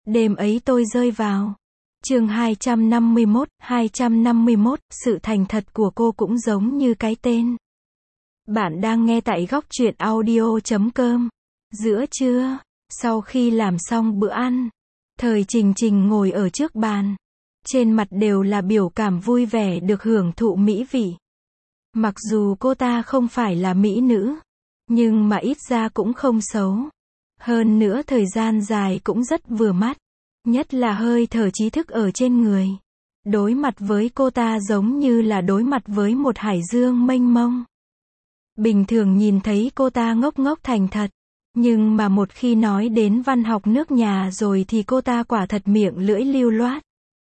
Đêm ấy tôi rơi vào. Chương 251, sự thành thật của cô cũng giống như cái tên. Bạn đang nghe tại góc truyện audio.com. Giữa trưa, sau khi làm xong bữa ăn, Thời Trình Trình ngồi ở trước bàn. Trên mặt đều là biểu cảm vui vẻ được hưởng thụ mỹ vị. Mặc dù cô ta không phải là mỹ nữ, nhưng mà ít ra cũng không xấu. Hơn nữa thời gian dài cũng rất vừa mắt. Nhất là hơi thở trí thức ở trên người. Đối mặt với cô ta giống như là đối mặt với một hải dương mênh mông. Bình thường nhìn thấy cô ta ngốc ngốc thành thật. Nhưng mà một khi nói đến văn học nước nhà rồi thì cô ta quả thật miệng lưỡi lưu loát.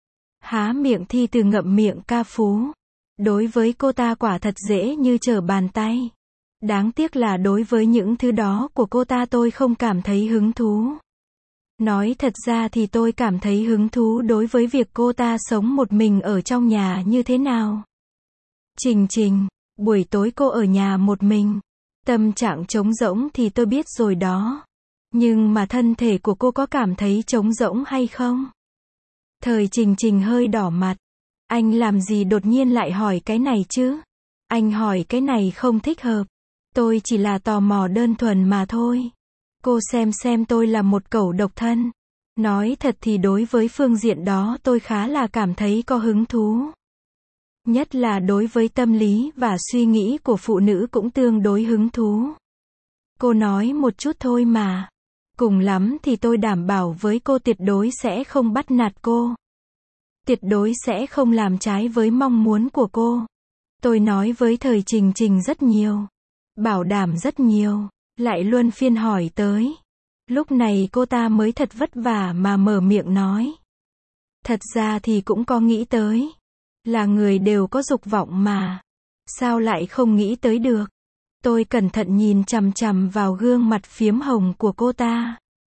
Há miệng thi từ ngậm miệng ca phú. Đối với cô ta quả thật dễ như trở bàn tay. Đáng tiếc là đối với những thứ đó của cô ta tôi không cảm thấy hứng thú. Nói thật ra thì tôi cảm thấy hứng thú đối với việc cô ta sống một mình ở trong nhà như thế nào. Trình Trình, buổi tối cô ở nhà một mình. Tâm trạng trống rỗng thì tôi biết rồi đó. Nhưng mà thân thể của cô có cảm thấy trống rỗng hay không? Thời Trình Trình hơi đỏ mặt. Anh làm gì đột nhiên lại hỏi cái này chứ? Anh hỏi cái này không thích hợp. Tôi chỉ là tò mò đơn thuần mà thôi. Cô xem tôi là một cẩu độc thân. Nói thật thì đối với phương diện đó tôi khá là cảm thấy có hứng thú. Nhất là đối với tâm lý và suy nghĩ của phụ nữ cũng tương đối hứng thú. Cô nói một chút thôi mà. Cùng lắm thì tôi đảm bảo với cô tuyệt đối sẽ không bắt nạt cô. Tuyệt đối sẽ không làm trái với mong muốn của cô. Tôi nói với Thời Trình Trình rất nhiều. Bảo đảm rất nhiều. Lại luân phiên hỏi tới. Lúc này cô ta mới thật vất vả mà mở miệng nói. Thật ra thì cũng có nghĩ tới. Là người đều có dục vọng mà. Sao lại không nghĩ tới được? Tôi cẩn thận nhìn chằm chằm vào gương mặt phiếm hồng của cô ta.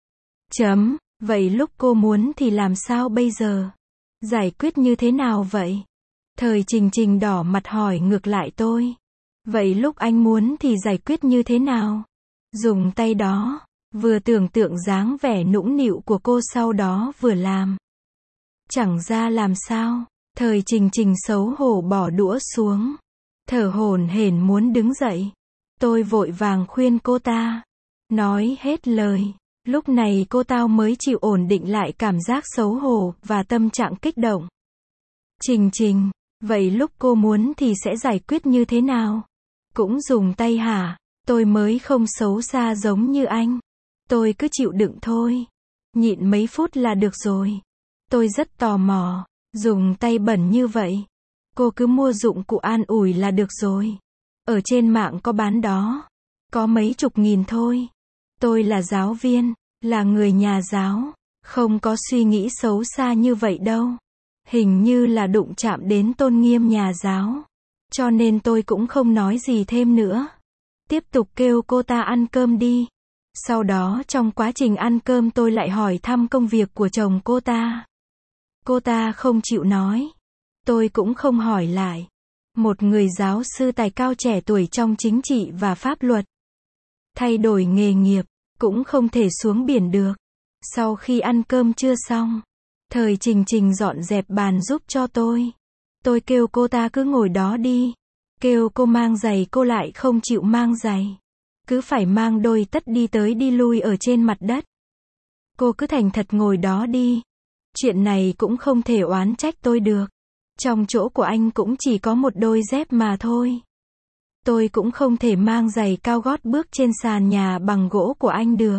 Vậy lúc cô muốn thì làm sao bây giờ? Giải quyết như thế nào vậy? Thời Trình Trình đỏ mặt hỏi ngược lại tôi. Vậy lúc anh muốn thì giải quyết như thế nào? Dùng tay đó. Vừa tưởng tượng dáng vẻ nũng nịu của cô sau đó vừa làm. Chẳng ra làm sao. Thời Trình Trình xấu hổ bỏ đũa xuống. Thở hổn hển muốn đứng dậy. Tôi vội vàng khuyên cô ta. Nói hết lời. Lúc này cô ta mới chịu ổn định lại cảm giác xấu hổ và tâm trạng kích động. Trình Trình, vậy lúc cô muốn thì sẽ giải quyết như thế nào? Cũng dùng tay hả? Tôi mới không xấu xa giống như anh. Tôi cứ chịu đựng thôi. Nhịn mấy phút là được rồi. Tôi rất tò mò. Dùng tay bẩn như vậy. Cô cứ mua dụng cụ an ủi là được rồi. Ở trên mạng có bán đó. Có mấy chục nghìn thôi. Tôi là giáo viên, là người nhà giáo. Không có suy nghĩ xấu xa như vậy đâu. Hình như là đụng chạm đến tôn nghiêm nhà giáo. Cho nên tôi cũng không nói gì thêm nữa. Tiếp tục kêu cô ta ăn cơm đi. Sau đó trong quá trình ăn cơm tôi lại hỏi thăm công việc của chồng cô ta. Cô ta không chịu nói. Tôi cũng không hỏi lại. Một người giáo sư tài cao trẻ tuổi trong chính trị và pháp luật. Thay đổi nghề nghiệp, cũng không thể xuống biển được. Sau khi ăn cơm trưa xong, Thời Trình Trình dọn dẹp bàn giúp cho tôi. Tôi kêu cô ta cứ ngồi đó đi. Kêu cô mang giày cô lại không chịu mang giày. Cứ phải mang đôi tất đi tới đi lui ở trên mặt đất. Cô cứ thành thật ngồi đó đi. Chuyện này cũng không thể oán trách tôi được. Trong chỗ của anh cũng chỉ có một đôi dép mà thôi. Tôi cũng không thể mang giày cao gót bước trên sàn nhà bằng gỗ của anh được.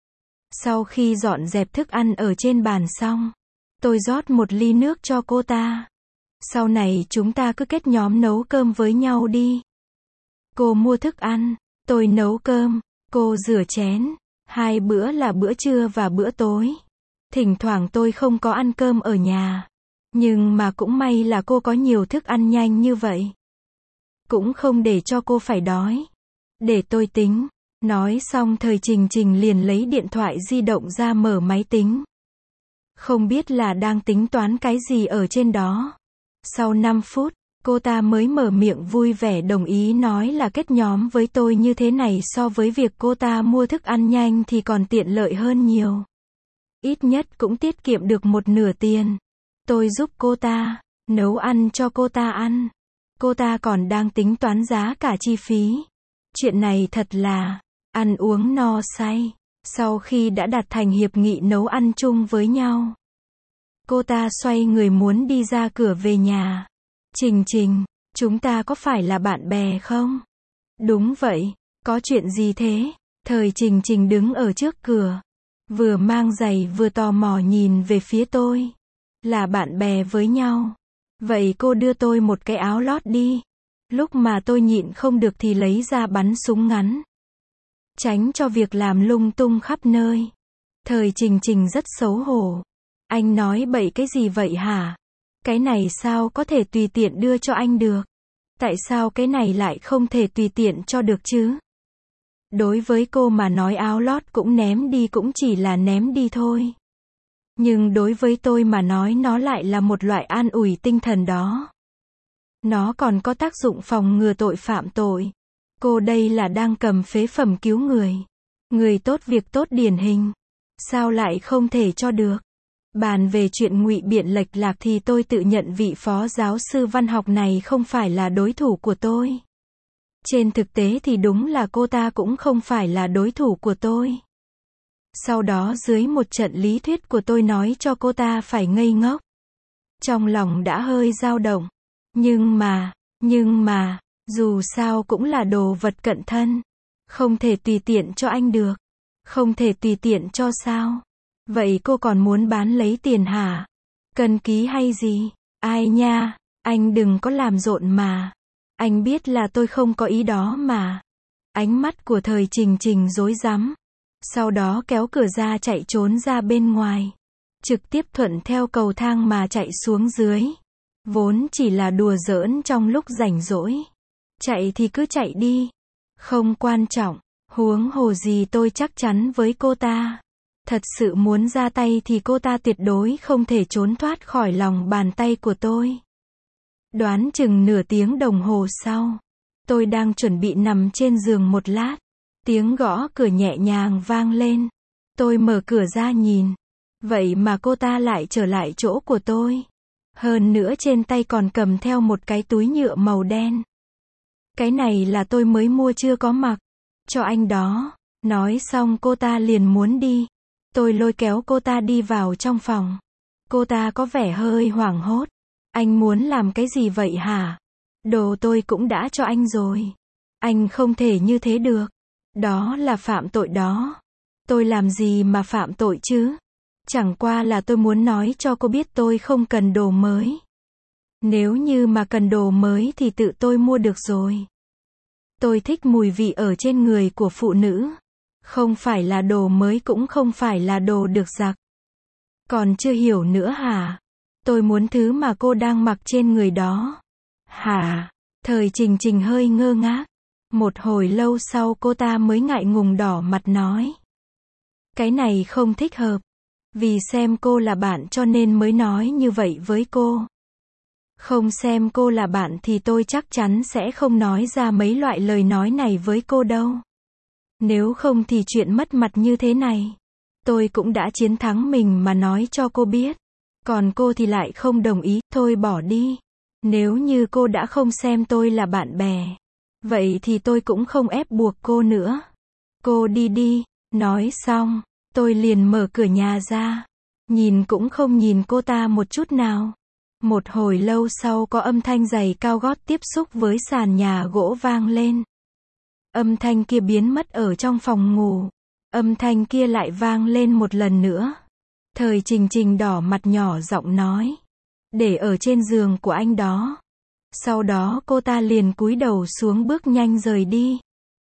Sau khi dọn dẹp thức ăn ở trên bàn xong, tôi rót một ly nước cho cô ta. Sau này chúng ta cứ kết nhóm nấu cơm với nhau đi. Cô mua thức ăn, tôi nấu cơm, cô rửa chén. 2 bữa là bữa trưa và bữa tối. Thỉnh thoảng tôi không có ăn cơm ở nhà. Nhưng mà cũng may là cô có nhiều thức ăn nhanh như vậy. Cũng không để cho cô phải đói. Để tôi tính. Nói xong Thời Trình Trình liền lấy điện thoại di động ra mở máy tính. Không biết là đang tính toán cái gì ở trên đó. Sau 5 phút, cô ta mới mở miệng vui vẻ đồng ý nói là kết nhóm với tôi như thế này so với việc cô ta mua thức ăn nhanh thì còn tiện lợi hơn nhiều. Ít nhất cũng tiết kiệm được một nửa tiền. Tôi giúp cô ta, nấu ăn cho cô ta ăn. Cô ta còn đang tính toán giá cả chi phí. Chuyện này thật là, ăn uống no say. Sau khi đã đạt thành hiệp nghị nấu ăn chung với nhau, cô ta xoay người muốn đi ra cửa về nhà. Trình Trình, chúng ta có phải là bạn bè không? Đúng vậy, có chuyện gì thế? Thời Trình Trình đứng ở trước cửa, vừa mang giày vừa tò mò nhìn về phía tôi. Là bạn bè với nhau. Vậy cô đưa tôi một cái áo lót đi. Lúc mà tôi nhịn không được thì lấy ra bắn súng ngắn. Tránh cho việc làm lung tung khắp nơi. Thời Trình Trình rất xấu hổ. Anh nói bậy cái gì vậy hả? Cái này sao có thể tùy tiện đưa cho anh được? Tại sao cái này lại không thể tùy tiện cho được chứ? Đối với cô mà nói áo lót cũng ném đi cũng chỉ là ném đi thôi. Nhưng đối với tôi mà nói nó lại là một loại an ủi tinh thần đó. Nó còn có tác dụng phòng ngừa tội phạm tội. Cô đây là đang cầm phế phẩm cứu người. Người tốt việc tốt điển hình. Sao lại không thể cho được? Bàn về chuyện ngụy biện lệch lạc thì tôi tự nhận vị phó giáo sư văn học này không phải là đối thủ của tôi. Trên thực tế thì đúng là cô ta cũng không phải là đối thủ của tôi. Sau đó dưới một trận lý thuyết của tôi nói cho cô ta phải ngây ngốc. Trong lòng đã hơi dao động. Nhưng mà, dù sao cũng là đồ vật cận thân. Không thể tùy tiện cho anh được. Không thể tùy tiện cho sao? Vậy cô còn muốn bán lấy tiền hả? Cân ký hay gì? Ai nha, anh đừng có làm rộn mà. Anh biết là tôi không có ý đó mà. Ánh mắt của thời Trình Trình rối rắm. Sau đó kéo cửa ra chạy trốn ra bên ngoài. Trực tiếp thuận theo cầu thang mà chạy xuống dưới. Vốn chỉ là đùa giỡn trong lúc rảnh rỗi. Chạy thì cứ chạy đi. Không quan trọng. Huống hồ gì tôi chắc chắn với cô ta. Thật sự muốn ra tay thì cô ta tuyệt đối không thể trốn thoát khỏi lòng bàn tay của tôi. Đoán chừng nửa tiếng đồng hồ sau. Tôi đang chuẩn bị nằm trên giường một lát. Tiếng gõ cửa nhẹ nhàng vang lên. Tôi mở cửa ra nhìn. Vậy mà cô ta lại trở lại chỗ của tôi. Hơn nữa trên tay còn cầm theo một cái túi nhựa màu đen. Cái này là tôi mới mua chưa có mặc. Cho anh đó. Nói xong cô ta liền muốn đi. Tôi lôi kéo cô ta đi vào trong phòng. Cô ta có vẻ hơi hoảng hốt. Anh muốn làm cái gì vậy hả? Đồ tôi cũng đã cho anh rồi. Anh không thể như thế được. Đó là phạm tội đó. Tôi làm gì mà phạm tội chứ? Chẳng qua là tôi muốn nói cho cô biết tôi không cần đồ mới. Nếu như mà cần đồ mới thì tự tôi mua được rồi. Tôi thích mùi vị ở trên người của phụ nữ. Không phải là đồ mới cũng không phải là đồ được giặt. Còn chưa hiểu nữa hả? Tôi muốn thứ mà cô đang mặc trên người đó. Hả? Thời Trình Trình hơi ngơ ngác. Một hồi lâu sau cô ta mới ngại ngùng đỏ mặt nói. Cái này không thích hợp. Vì xem cô là bạn cho nên mới nói như vậy với cô. Không xem cô là bạn thì tôi chắc chắn sẽ không nói ra mấy loại lời nói này với cô đâu. Nếu không thì chuyện mất mặt như thế này. Tôi cũng đã chiến thắng mình mà nói cho cô biết. Còn cô thì lại không đồng ý, thôi bỏ đi. Nếu như cô đã không xem tôi là bạn bè. Vậy thì tôi cũng không ép buộc cô nữa. Cô đi đi. Nói xong, tôi liền mở cửa nhà ra. Nhìn cũng không nhìn cô ta một chút nào. Một hồi lâu sau có âm thanh giày cao gót tiếp xúc với sàn nhà gỗ vang lên. Âm thanh kia biến mất ở trong phòng ngủ. Âm thanh kia lại vang lên một lần nữa. Thời Trình Trình đỏ mặt nhỏ giọng nói. Để ở trên giường của anh đó. Sau đó cô ta liền cúi đầu xuống bước nhanh rời đi.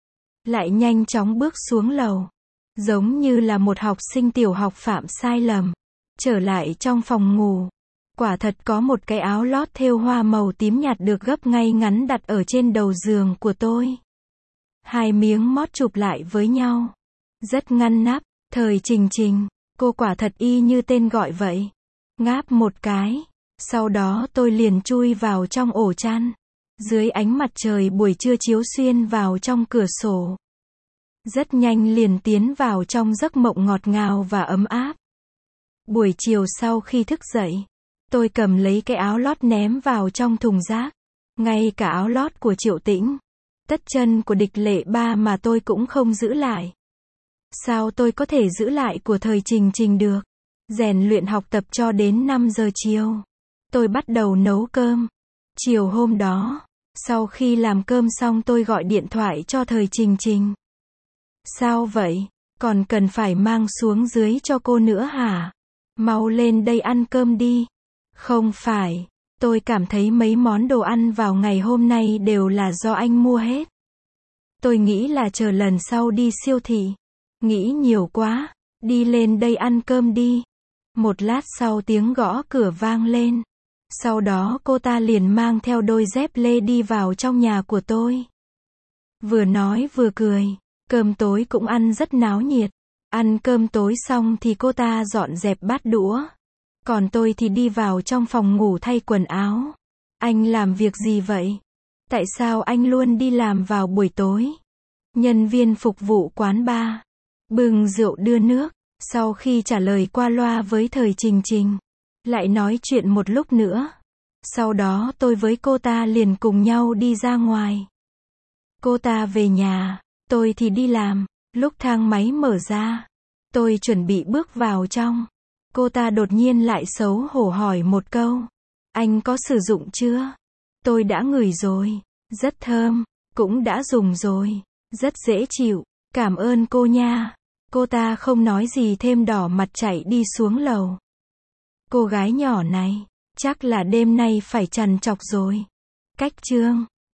Lại nhanh chóng bước xuống lầu. Giống như là một học sinh tiểu học phạm sai lầm. Trở lại trong phòng ngủ. Quả thật có một cái áo lót thêu hoa màu tím nhạt được gấp ngay ngắn đặt ở trên đầu giường của tôi. Hai miếng mót chụp lại với nhau. Rất ngăn nắp. Thời Trình Trình, cô quả thật y như tên gọi vậy. Ngáp một cái. Sau đó tôi liền chui vào trong ổ chăn. Dưới ánh mặt trời buổi trưa chiếu xuyên vào trong cửa sổ. Rất nhanh liền tiến vào trong giấc mộng ngọt ngào và ấm áp. Buổi chiều sau khi thức dậy, tôi cầm lấy cái áo lót ném vào trong thùng rác. Ngay cả áo lót của Triệu Tĩnh, tất chân của Địch Lệ Ba mà tôi cũng không giữ lại. Sao tôi có thể giữ lại của thời Trình Trình được? Rèn luyện học tập cho đến 5 giờ chiều. Tôi bắt đầu nấu cơm. Chiều hôm đó, sau khi làm cơm xong tôi gọi điện thoại cho thời Trình Trình. Sao vậy? Còn cần phải mang xuống dưới cho cô nữa hả? Mau lên đây ăn cơm đi. Không phải, tôi cảm thấy mấy món đồ ăn vào ngày hôm nay đều là do anh mua hết. Tôi nghĩ là chờ lần sau đi siêu thị. Nghĩ nhiều quá, đi lên đây ăn cơm đi. Một lát sau tiếng gõ cửa vang lên. Sau đó cô ta liền mang theo đôi dép lê đi vào trong nhà của tôi. Vừa nói vừa cười, cơm tối cũng ăn rất náo nhiệt. Ăn cơm tối xong thì cô ta dọn dẹp bát đũa. Còn tôi thì đi vào trong phòng ngủ thay quần áo. Anh làm việc gì vậy? Tại sao anh luôn đi làm vào buổi tối? Nhân viên phục vụ quán bar bưng rượu đưa nước. Sau khi trả lời qua loa với thời Trình Trình, lại nói chuyện một lúc nữa. Sau đó tôi với cô ta liền cùng nhau đi ra ngoài. Cô ta về nhà, tôi thì đi làm. Lúc thang máy mở ra, tôi chuẩn bị bước vào trong. Cô ta đột nhiên lại xấu hổ hỏi một câu. Anh có sử dụng chưa? Tôi đã ngửi rồi. Rất thơm. Cũng đã dùng rồi. Rất dễ chịu. Cảm ơn cô nha. Cô ta không nói gì thêm đỏ mặt chạy đi xuống lầu. Cô gái nhỏ này, chắc là đêm nay phải trằn trọc rồi. Cách chương